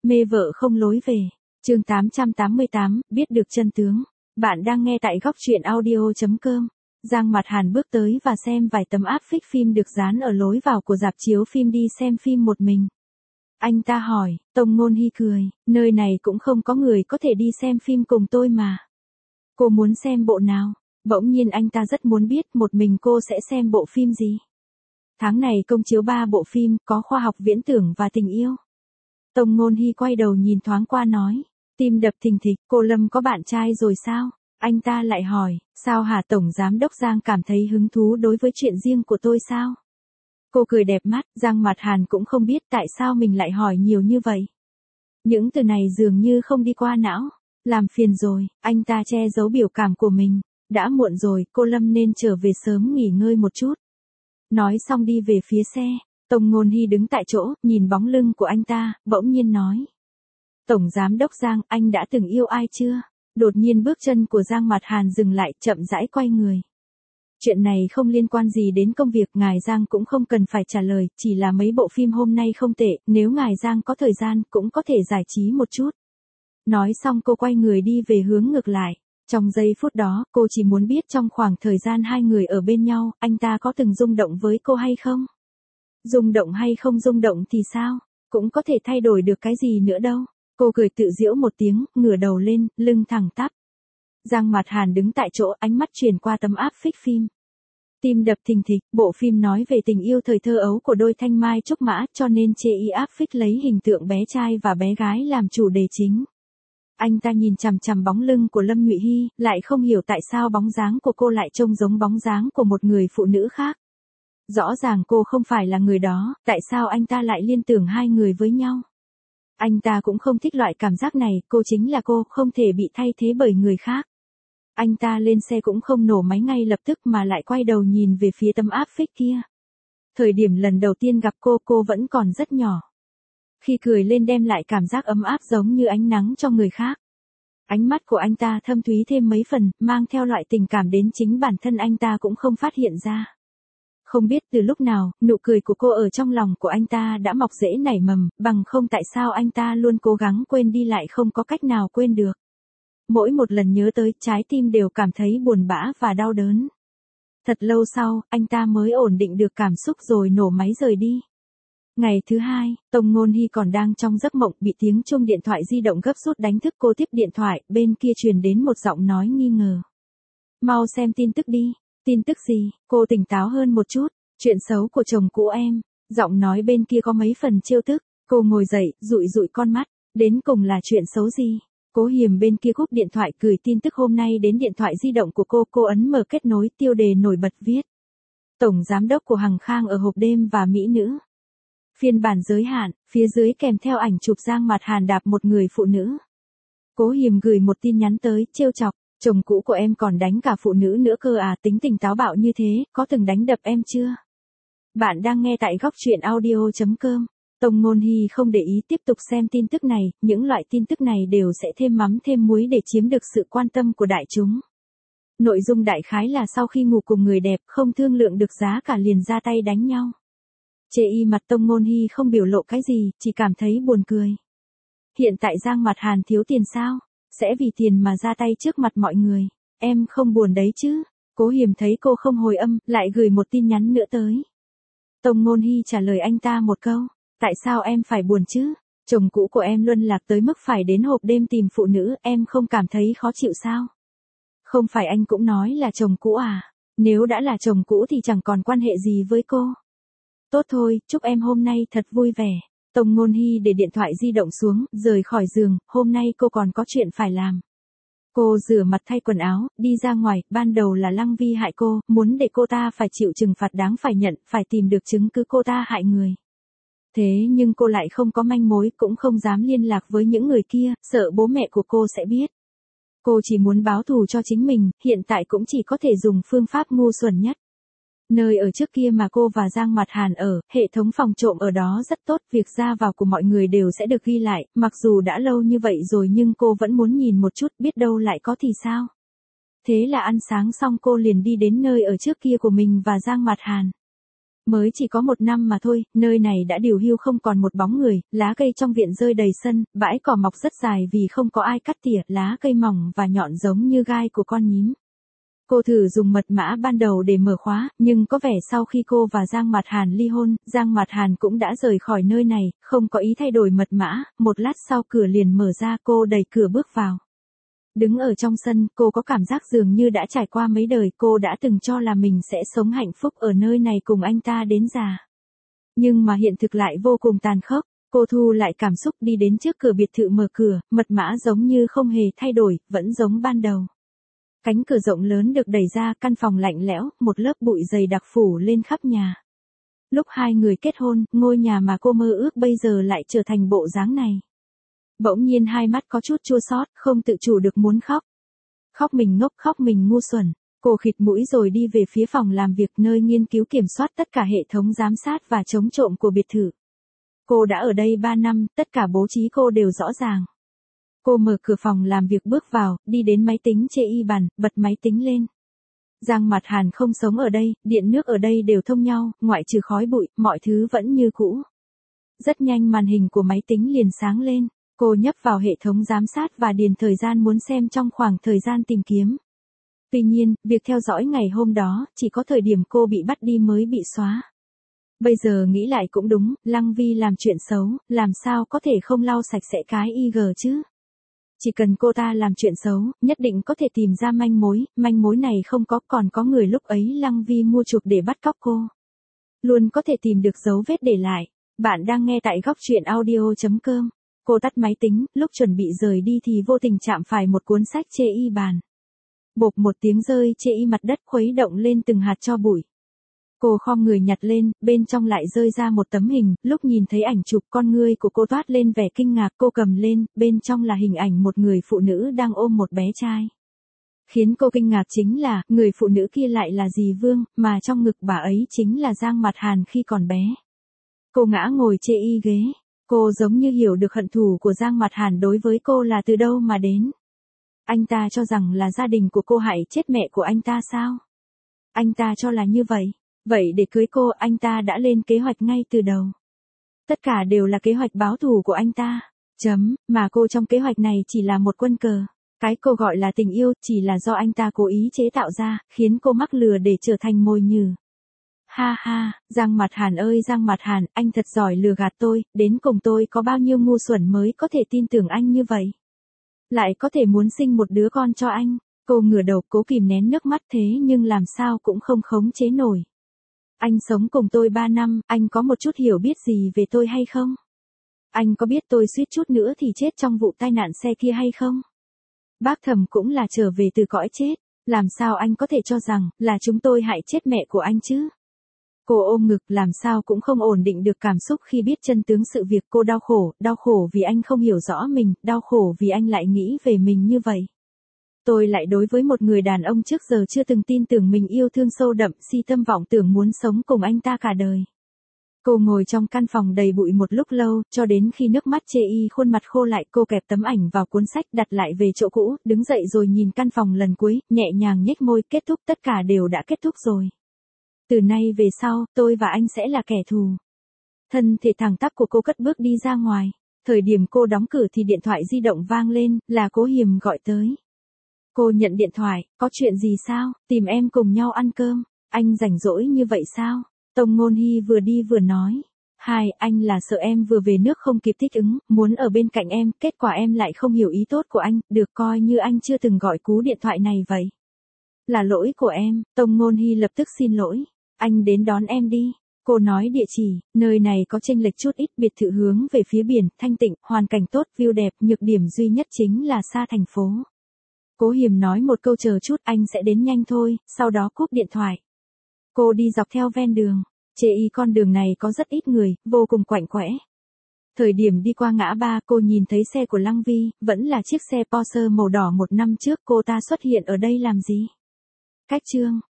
Mê vợ không lối về. Chương 888, biết được chân tướng. Bạn đang nghe tại góc truyện audio.com. Giang Mặt Hàn bước tới và xem vài tấm áp phích phim được dán ở lối vào của rạp chiếu phim đi xem phim một mình. Anh ta hỏi, Tông Ngôn Hy cười, nơi này cũng không có người có thể đi xem phim cùng tôi mà. Cô muốn xem bộ nào? Bỗng nhiên anh ta rất muốn biết một mình cô sẽ xem bộ phim gì. Tháng này công chiếu 3 bộ phim, có khoa học viễn tưởng và tình yêu. Tông Ngôn Hy quay đầu nhìn thoáng qua nói, tim đập thình thịch, cô Lâm có bạn trai rồi sao? Anh ta lại hỏi, sao hả Tổng Giám Đốc Giang cảm thấy hứng thú đối với chuyện riêng của tôi sao? Cô cười đẹp mắt, Giang Mặt Hàn cũng không biết tại sao mình lại hỏi nhiều như vậy. Những từ này dường như không đi qua não. Làm phiền rồi, anh ta che giấu biểu cảm của mình. Đã muộn rồi, cô Lâm nên trở về sớm nghỉ ngơi một chút. Nói xong đi về phía xe. Tông Ngôn Hy đứng tại chỗ, nhìn bóng lưng của anh ta, bỗng nhiên nói. Tổng Giám Đốc Giang, anh đã từng yêu ai chưa? Đột nhiên bước chân của Giang Mặt Hàn dừng lại, chậm rãi quay người. Chuyện này không liên quan gì đến công việc, ngài Giang cũng không cần phải trả lời, chỉ là mấy bộ phim hôm nay không tệ, nếu ngài Giang có thời gian cũng có thể giải trí một chút. Nói xong cô quay người đi về hướng ngược lại. Trong giây phút đó, cô chỉ muốn biết trong khoảng thời gian hai người ở bên nhau, anh ta có từng rung động với cô hay không? Rung động hay không rung động thì sao? Cũng có thể thay đổi được cái gì nữa đâu. Cô cười tự giễu một tiếng, ngửa đầu lên, lưng thẳng tắp. Giang Mặt Hàn đứng tại chỗ, ánh mắt chuyển qua tấm áp phích phim. Tim đập thình thịch, bộ phim nói về tình yêu thời thơ ấu của đôi thanh mai trúc mã, cho nên chê ý áp phích lấy hình tượng bé trai và bé gái làm chủ đề chính. Anh ta nhìn chằm chằm bóng lưng của Lâm Nhụy Hy, lại không hiểu tại sao bóng dáng của cô lại trông giống bóng dáng của một người phụ nữ khác. Rõ ràng cô không phải là người đó, tại sao anh ta lại liên tưởng hai người với nhau? Anh ta cũng không thích loại cảm giác này, cô chính là cô, không thể bị thay thế bởi người khác. Anh ta lên xe cũng không nổ máy ngay lập tức mà lại quay đầu nhìn về phía tấm áp phích kia. Thời điểm lần đầu tiên gặp cô vẫn còn rất nhỏ. Khi cười lên đem lại cảm giác ấm áp giống như ánh nắng cho người khác. Ánh mắt của anh ta thâm thúy thêm mấy phần, mang theo loại tình cảm đến chính bản thân anh ta cũng không phát hiện ra. Không biết từ lúc nào, nụ cười của cô ở trong lòng của anh ta đã mọc rễ nảy mầm, bằng không tại sao anh ta luôn cố gắng quên đi lại không có cách nào quên được. Mỗi một lần nhớ tới, trái tim đều cảm thấy buồn bã và đau đớn. Thật lâu sau, anh ta mới ổn định được cảm xúc rồi nổ máy rời đi. Ngày thứ hai, Tông Ngôn Hy còn đang trong giấc mộng, bị tiếng chuông điện thoại di động gấp rút đánh thức. Cô tiếp điện thoại, bên kia truyền đến một giọng nói nghi ngờ. Mau xem tin tức đi. Tin tức gì? Cô tỉnh táo hơn một chút. Chuyện xấu của chồng cũ em. Giọng nói bên kia có mấy phần trêu tức. Cô ngồi dậy, dụi dụi con mắt. Đến cùng là chuyện xấu gì? Cố Hiềm bên kia cúp điện thoại gửi tin tức hôm nay đến điện thoại di động của cô ấn mở kết nối, tiêu đề nổi bật viết. Tổng Giám Đốc của Hằng Khang ở hộp đêm và mỹ nữ. Phiên bản giới hạn, phía dưới kèm theo ảnh chụp Giang Mặt Hàn đạp một người phụ nữ. Cố Hiềm gửi một tin nhắn tới, trêu chọc, chồng cũ của em còn đánh cả phụ nữ nữa cơ à, tính tình táo bạo như thế, có từng đánh đập em chưa? Bạn đang nghe tại góc truyện audio.com. Tông Ngôn Hy không để ý tiếp tục xem tin tức này, những loại tin tức này đều sẽ thêm mắm thêm muối để chiếm được sự quan tâm của đại chúng. Nội dung đại khái là sau khi ngủ cùng người đẹp không thương lượng được giá cả liền ra tay đánh nhau. Chê y mặt Tông Ngôn Hy không biểu lộ cái gì, chỉ cảm thấy buồn cười. Hiện tại Giang Mặt Hàn thiếu tiền sao? Sẽ vì tiền mà ra tay trước mặt mọi người. Em không buồn đấy chứ? Cố Hiềm thấy cô không hồi âm, lại gửi một tin nhắn nữa tới. Tông Ngôn Hy trả lời anh ta một câu. Tại sao em phải buồn chứ? Chồng cũ của em luân lạc tới mức phải đến hộp đêm tìm phụ nữ, em không cảm thấy khó chịu sao? Không phải anh cũng nói là chồng cũ à? Nếu đã là chồng cũ thì chẳng còn quan hệ gì với cô. Tốt thôi, chúc em hôm nay thật vui vẻ. Tông Ngôn Hy để điện thoại di động xuống, rời khỏi giường, hôm nay cô còn có chuyện phải làm. Cô rửa mặt thay quần áo, đi ra ngoài, ban đầu là Lăng Vi hại cô, muốn để cô ta phải chịu trừng phạt đáng phải nhận, phải tìm được chứng cứ cô ta hại người. Thế nhưng cô lại không có manh mối, cũng không dám liên lạc với những người kia, sợ bố mẹ của cô sẽ biết. Cô chỉ muốn báo thù cho chính mình, hiện tại cũng chỉ có thể dùng phương pháp ngu xuẩn nhất. Nơi ở trước kia mà cô và Giang Mặt Hàn ở, hệ thống phòng trộm ở đó rất tốt, việc ra vào của mọi người đều sẽ được ghi lại, mặc dù đã lâu như vậy rồi nhưng cô vẫn muốn nhìn một chút, biết đâu lại có thì sao. Thế là ăn sáng xong cô liền đi đến nơi ở trước kia của mình và Giang Mặt Hàn. Mới chỉ có 1 năm mà thôi, nơi này đã điều hưu không còn một bóng người, lá cây trong viện rơi đầy sân, bãi cỏ mọc rất dài vì không có ai cắt tỉa, lá cây mỏng và nhọn giống như gai của con nhím. Cô thử dùng mật mã ban đầu để mở khóa, nhưng có vẻ sau khi cô và Giang Mạt Hàn ly hôn, Giang Mạt Hàn cũng đã rời khỏi nơi này, không có ý thay đổi mật mã, một lát sau cửa liền mở ra, cô đẩy cửa bước vào. Đứng ở trong sân, cô có cảm giác dường như đã trải qua mấy đời, cô đã từng cho là mình sẽ sống hạnh phúc ở nơi này cùng anh ta đến già. Nhưng mà hiện thực lại vô cùng tàn khốc, cô thu lại cảm xúc đi đến trước cửa biệt thự mở cửa, mật mã giống như không hề thay đổi, vẫn giống ban đầu. Cánh cửa rộng lớn được đẩy ra, căn phòng lạnh lẽo, một lớp bụi dày đặc phủ lên khắp nhà. Lúc hai người kết hôn, ngôi nhà mà cô mơ ước bây giờ lại trở thành bộ dáng này. Bỗng nhiên hai mắt có chút chua xót, không tự chủ được muốn khóc. Khóc mình ngốc, khóc mình ngu xuẩn. Cô khịt mũi rồi đi về phía phòng làm việc nơi nghiên cứu kiểm soát tất cả hệ thống giám sát và chống trộm của biệt thự. Cô đã ở đây 3 năm, tất cả bố trí cô đều rõ ràng. Cô mở cửa phòng làm việc bước vào, đi đến máy tính chê y bàn, bật máy tính lên. Giang Mạt Hàn không sống ở đây, điện nước ở đây đều thông nhau, ngoại trừ khói bụi, mọi thứ vẫn như cũ. Rất nhanh màn hình của máy tính liền sáng lên, cô nhấp vào hệ thống giám sát và điền thời gian muốn xem trong khoảng thời gian tìm kiếm. Tuy nhiên, việc theo dõi ngày hôm đó, chỉ có thời điểm cô bị bắt đi mới bị xóa. Bây giờ nghĩ lại cũng đúng, Lăng Vi làm chuyện xấu, làm sao có thể không lau sạch sẽ cái IG chứ? Chỉ cần cô ta làm chuyện xấu, nhất định có thể tìm ra manh mối này không có, còn có người lúc ấy Lăng Vi mua chuộc để bắt cóc cô. Luôn có thể tìm được dấu vết để lại. Bạn đang nghe tại góc truyện audio.com. Cô tắt máy tính, lúc chuẩn bị rời đi thì vô tình chạm phải một cuốn sách chê y bàn. Bộp một tiếng rơi chê y mặt đất khuấy động lên từng hạt tro bụi. Cô khom người nhặt lên, bên trong lại rơi ra một tấm hình, lúc nhìn thấy ảnh chụp con ngươi của cô toát lên vẻ kinh ngạc, cô cầm lên, bên trong là hình ảnh một người phụ nữ đang ôm một bé trai. Khiến cô kinh ngạc chính là, người phụ nữ kia lại là dì Vương, mà trong ngực bà ấy chính là Giang Mạt Hàn khi còn bé. Cô ngã ngồi chê y ghế, cô giống như hiểu được hận thù của Giang Mạt Hàn đối với cô là từ đâu mà đến. Anh ta cho rằng là gia đình của cô hại chết mẹ của anh ta sao? Anh ta cho là như vậy. Vậy để cưới cô, anh ta đã lên kế hoạch ngay từ đầu. Tất cả đều là kế hoạch báo thù của anh ta. Mà cô trong kế hoạch này chỉ là một quân cờ. Cái cô gọi là tình yêu chỉ là do anh ta cố ý chế tạo ra, khiến cô mắc lừa để trở thành mồi nhử. Ha ha, Giang Mạt Hàn ơi Giang Mạt Hàn, anh thật giỏi lừa gạt tôi, đến cùng tôi có bao nhiêu ngu xuẩn mới có thể tin tưởng anh như vậy. Lại có thể muốn sinh một đứa con cho anh. Cô ngửa đầu cố kìm nén nước mắt thế nhưng làm sao cũng không khống chế nổi. Anh sống cùng tôi 3 năm, anh có một chút hiểu biết gì về tôi hay không? Anh có biết tôi suýt chút nữa thì chết trong vụ tai nạn xe kia hay không? Bác Thẩm cũng là trở về từ cõi chết, làm sao anh có thể cho rằng là chúng tôi hại chết mẹ của anh chứ? Cô ôm ngực làm sao cũng không ổn định được cảm xúc khi biết chân tướng sự việc, cô đau khổ vì anh không hiểu rõ mình, đau khổ vì anh lại nghĩ về mình như vậy. Tôi lại đối với một người đàn ông trước giờ chưa từng tin tưởng mình yêu thương sâu đậm, si tâm vọng tưởng muốn sống cùng anh ta cả đời. Cô ngồi trong căn phòng đầy bụi một lúc lâu, cho đến khi nước mắt chê y khuôn mặt khô lại, cô kẹp tấm ảnh vào cuốn sách đặt lại về chỗ cũ, đứng dậy rồi nhìn căn phòng lần cuối, nhẹ nhàng nhếch môi, kết thúc, tất cả đều đã kết thúc rồi. Từ nay về sau, tôi và anh sẽ là kẻ thù. Thân thể thẳng tắp của cô cất bước đi ra ngoài. Thời điểm cô đóng cửa thì điện thoại di động vang lên, là Cố Hiềm gọi tới. Cô nhận điện thoại, có chuyện gì sao, tìm em cùng nhau ăn cơm, anh rảnh rỗi như vậy sao? Tông Ngôn Hy vừa đi vừa nói. Anh là sợ em vừa về nước không kịp thích ứng, muốn ở bên cạnh em, kết quả em lại không hiểu ý tốt của anh, được coi như anh chưa từng gọi cú điện thoại này vậy. Là lỗi của em, Tông Ngôn Hy lập tức xin lỗi. Anh đến đón em đi. Cô nói địa chỉ, nơi này có chênh lệch chút ít, biệt thự hướng về phía biển, thanh tịnh, hoàn cảnh tốt, view đẹp, nhược điểm duy nhất chính là xa thành phố. Cố Hiềm nói một câu chờ chút, anh sẽ đến nhanh thôi, sau đó cúp điện thoại. Cô đi dọc theo ven đường, chê y con đường này có rất ít người, vô cùng quạnh quẽ. Thời điểm đi qua ngã ba cô nhìn thấy xe của Lăng Vi, vẫn là chiếc xe Porsche màu đỏ 1 năm trước, cô ta xuất hiện ở đây làm gì? Cách chương